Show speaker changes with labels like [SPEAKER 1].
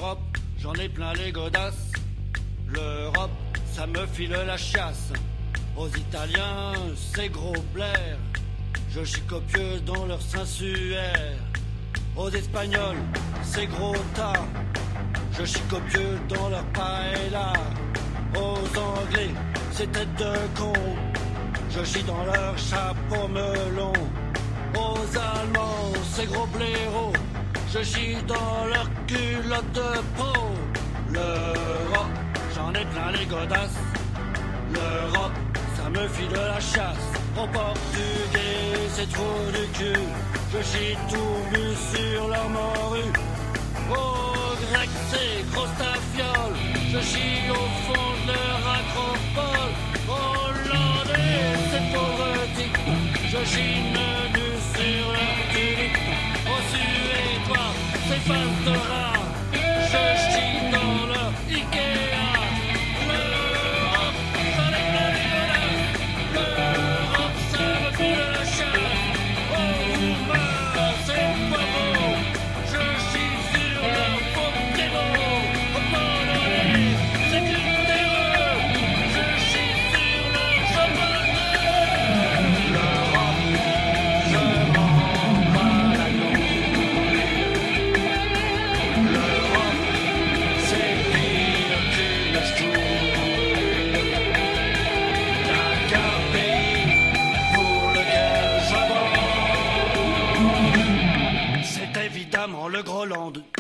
[SPEAKER 1] L'Europe, j'en ai plein les godasses. L'Europe, ça me file la chasse. Aux Italiens, c'est gros blaire. Je suis copieux dans leur sensuaire. Aux Espagnols, c'est gros tas. Je suis copieux dans leur paella. Aux Anglais, c'est tête de con. Je chie dans leur chapeau melon. Aux Allemands, c'est gros blaireau. Je chie dans leur culotte de peau. L'Europe, j'en ai plein les godasses. L'Europe, ça me file la chasse. Au portugais, c'est trop du cul. Je chie tout nu sur leur morue. Aux grecs, c'est grosse tafiole. Je chie au fond de leur acropole. Hollandais, c'est pauvre type. Je chie nu sur leur tulipe. Aux Suédois, c'est face de rat. Je chie dans leur Ikea. L'Europe, j'en ai plein les godasses. L'Europe, ça me file la chasse. Oh, roumain, c'est pas beau. Je chie sur leur faux prévôt. Au polonais, c'est cultéreux. Je chie sur leur chapeleux. L'Europe, je m'en bats la nouille. L'Europe, c'est pire qu'une ch'touille. Y'a qu'un pays pour lequel je vends. C'est évidemment le Groenland.